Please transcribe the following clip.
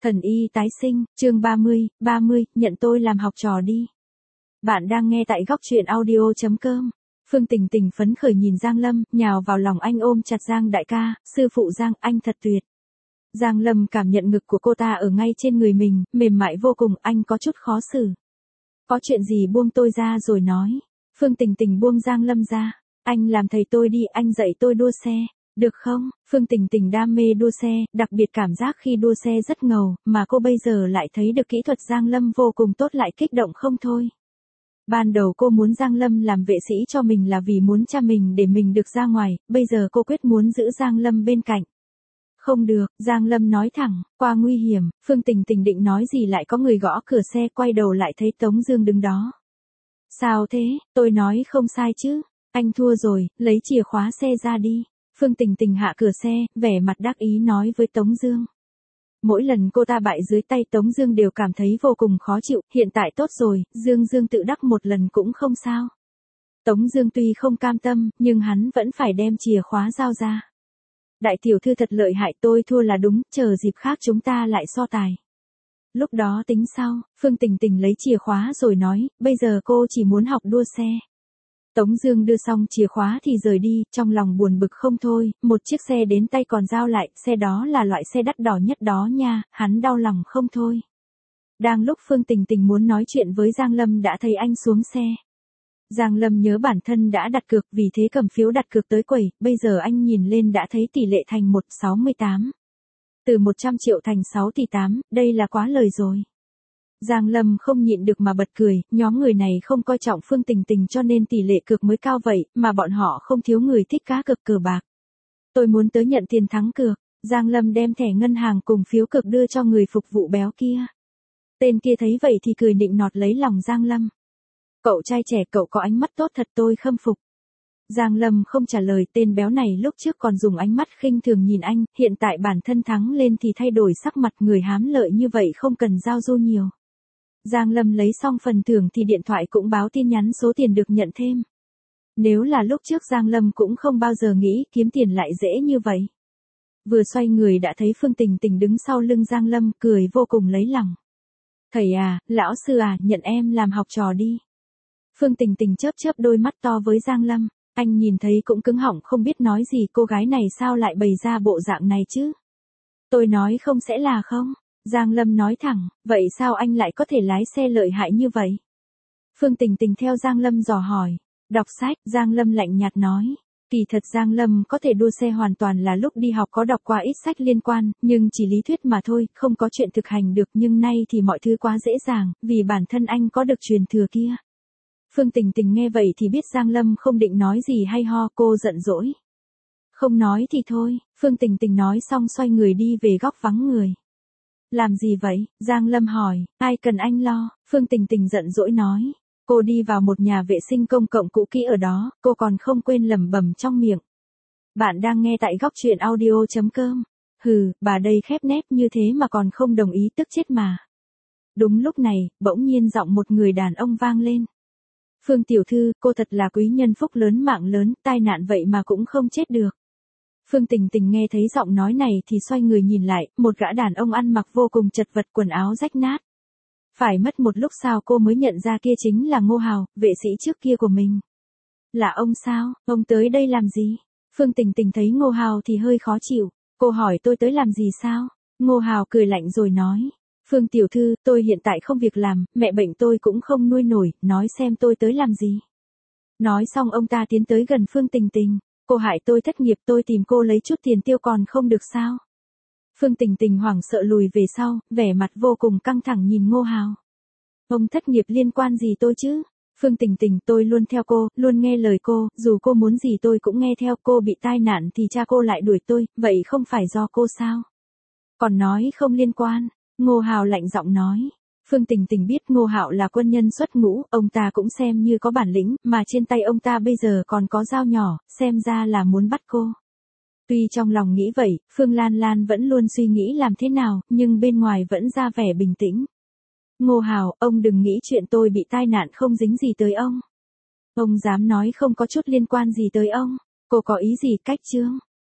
Thần y tái sinh, chương 30, nhận tôi làm học trò đi. Bạn đang nghe tại góc truyện audio.com. Phương Tình Tình phấn khởi nhìn Giang Lâm, nhào vào lòng anh ôm chặt Giang đại ca, sư phụ Giang, anh thật tuyệt. Giang Lâm cảm nhận ngực của cô ta ở ngay trên người mình, mềm mại vô cùng, anh có chút khó xử. Có chuyện gì buông tôi ra rồi nói. Phương Tình Tình buông Giang Lâm ra. Anh làm thầy tôi đi, anh dạy tôi đua xe. Được không? Phương Tình Tình đam mê đua xe, đặc biệt cảm giác khi đua xe rất ngầu, mà cô bây giờ lại thấy được kỹ thuật Giang Lâm vô cùng tốt lại kích động không thôi. Ban đầu cô muốn Giang Lâm làm vệ sĩ cho mình là vì muốn cha mình để mình được ra ngoài, bây giờ cô quyết muốn giữ Giang Lâm bên cạnh. Không được, Giang Lâm nói thẳng, qua nguy hiểm, Phương Tình Tình định nói gì lại có người gõ cửa xe, quay đầu lại thấy Tống Dương đứng đó. Sao thế, tôi nói không sai chứ, anh thua rồi, lấy chìa khóa xe ra đi. Phương Tình Tình hạ cửa xe, vẻ mặt đắc ý nói với Tống Dương. Mỗi lần cô ta bại dưới tay Tống Dương đều cảm thấy vô cùng khó chịu, hiện tại tốt rồi, Dương tự đắc một lần cũng không sao. Tống Dương tuy không cam tâm, nhưng hắn vẫn phải đem chìa khóa giao ra. Đại tiểu thư thật lợi hại, tôi thua là đúng, chờ dịp khác chúng ta lại so tài. Lúc đó tính sau, Phương Tình Tình lấy chìa khóa rồi nói, bây giờ cô chỉ muốn học đua xe. Tống Dương đưa xong chìa khóa thì rời đi, trong lòng buồn bực không thôi, một chiếc xe đến tay còn giao lại, xe đó là loại xe đắt đỏ nhất đó nha, hắn đau lòng không thôi. Đang lúc Phương Tình Tình muốn nói chuyện với Giang Lâm đã thấy anh xuống xe. Giang Lâm nhớ bản thân đã đặt cược, vì thế cầm phiếu đặt cược tới quầy, bây giờ anh nhìn lên đã thấy tỷ lệ thành 1,68. Từ 100 triệu thành 6 tỷ 8, đây là quá lời rồi. Giang Lâm không nhịn được mà bật cười, nhóm người này không coi trọng Phương Tình Tình cho nên tỷ lệ cược mới cao vậy, mà bọn họ không thiếu người thích cá cược cờ bạc. Tôi muốn tới nhận tiền thắng cược. Giang Lâm đem thẻ ngân hàng cùng phiếu cược đưa cho người phục vụ béo kia. Tên kia thấy vậy thì cười nịnh nọt lấy lòng Giang Lâm. Cậu trai trẻ, cậu có ánh mắt tốt thật, tôi khâm phục. Giang Lâm không trả lời, tên béo này lúc trước còn dùng ánh mắt khinh thường nhìn anh, hiện tại bản thân thắng lên thì thay đổi sắc mặt, người hám lợi như vậy không cần giao du nhiều. Giang Lâm lấy xong phần thưởng thì điện thoại cũng báo tin nhắn số tiền được nhận thêm. Nếu là lúc trước Giang Lâm cũng không bao giờ nghĩ kiếm tiền lại dễ như vậy. Vừa xoay người đã thấy Phương Tình Tình đứng sau lưng Giang Lâm, cười vô cùng lấy lòng. Thầy à, lão sư à, nhận em làm học trò đi. Phương Tình Tình chớp chớp đôi mắt to với Giang Lâm, anh nhìn thấy cũng cứng họng không biết nói gì, cô gái này sao lại bày ra bộ dạng này chứ? Tôi nói không sẽ là không? Giang Lâm nói thẳng, vậy sao anh lại có thể lái xe lợi hại như vậy? Phương Tình Tình theo Giang Lâm dò hỏi. Đọc sách, Giang Lâm lạnh nhạt nói. Kỳ thật Giang Lâm có thể đua xe hoàn toàn là lúc đi học có đọc qua ít sách liên quan, nhưng chỉ lý thuyết mà thôi, không có chuyện thực hành được, nhưng nay thì mọi thứ quá dễ dàng, vì bản thân anh có được truyền thừa kia. Phương Tình Tình nghe vậy thì biết Giang Lâm không định nói gì hay ho, cô giận dỗi. Không nói thì thôi, Phương Tình Tình nói xong xoay người đi về góc vắng người. Làm gì vậy? Giang Lâm hỏi, ai cần anh lo? Phương Tình Tình giận dỗi nói. Cô đi vào một nhà vệ sinh công cộng cũ kỹ ở đó, cô còn không quên lẩm bẩm trong miệng. Bạn đang nghe tại góc truyện audio.com. Hừ, bà đây khép nép như thế mà còn không đồng ý, tức chết mà. Đúng lúc này, bỗng nhiên giọng một người đàn ông vang lên. Phương tiểu thư, cô thật là quý nhân phúc lớn mạng lớn, tai nạn vậy mà cũng không chết được. Phương Tình Tình nghe thấy giọng nói này thì xoay người nhìn lại, một gã đàn ông ăn mặc vô cùng chật vật, quần áo rách nát. Phải mất một lúc sau cô mới nhận ra kia chính là Ngô Hào, vệ sĩ trước kia của mình. Là ông sao, ông tới đây làm gì? Phương Tình Tình thấy Ngô Hào thì hơi khó chịu, cô hỏi tôi tới làm gì sao? Ngô Hào cười lạnh rồi nói. Phương tiểu thư, tôi hiện tại không việc làm, mẹ bệnh tôi cũng không nuôi nổi, nói xem tôi tới làm gì. Nói xong ông ta tiến tới gần Phương Tình Tình. Cô hại tôi thất nghiệp, tôi tìm cô lấy chút tiền tiêu còn không được sao? Phương Tình Tình hoảng sợ lùi về sau, vẻ mặt vô cùng căng thẳng nhìn Ngô Hào. Ông thất nghiệp liên quan gì tôi chứ? Phương Tình Tình, tôi luôn theo cô, luôn nghe lời cô, dù cô muốn gì tôi cũng nghe theo, cô bị tai nạn thì cha cô lại đuổi tôi, vậy không phải do cô sao? Còn nói không liên quan, Ngô Hào lạnh giọng nói. Phương Tình Tình biết Ngô Hạo là quân nhân xuất ngũ, ông ta cũng xem như có bản lĩnh, mà trên tay ông ta bây giờ còn có dao nhỏ, xem ra là muốn bắt cô. Tuy trong lòng nghĩ vậy, Phương Lan Lan vẫn luôn suy nghĩ làm thế nào, nhưng bên ngoài vẫn ra vẻ bình tĩnh. Ngô Hào, ông đừng nghĩ chuyện tôi bị tai nạn không dính gì tới ông. Ông dám nói không có chút liên quan gì tới ông. Cô có ý gì cách trương?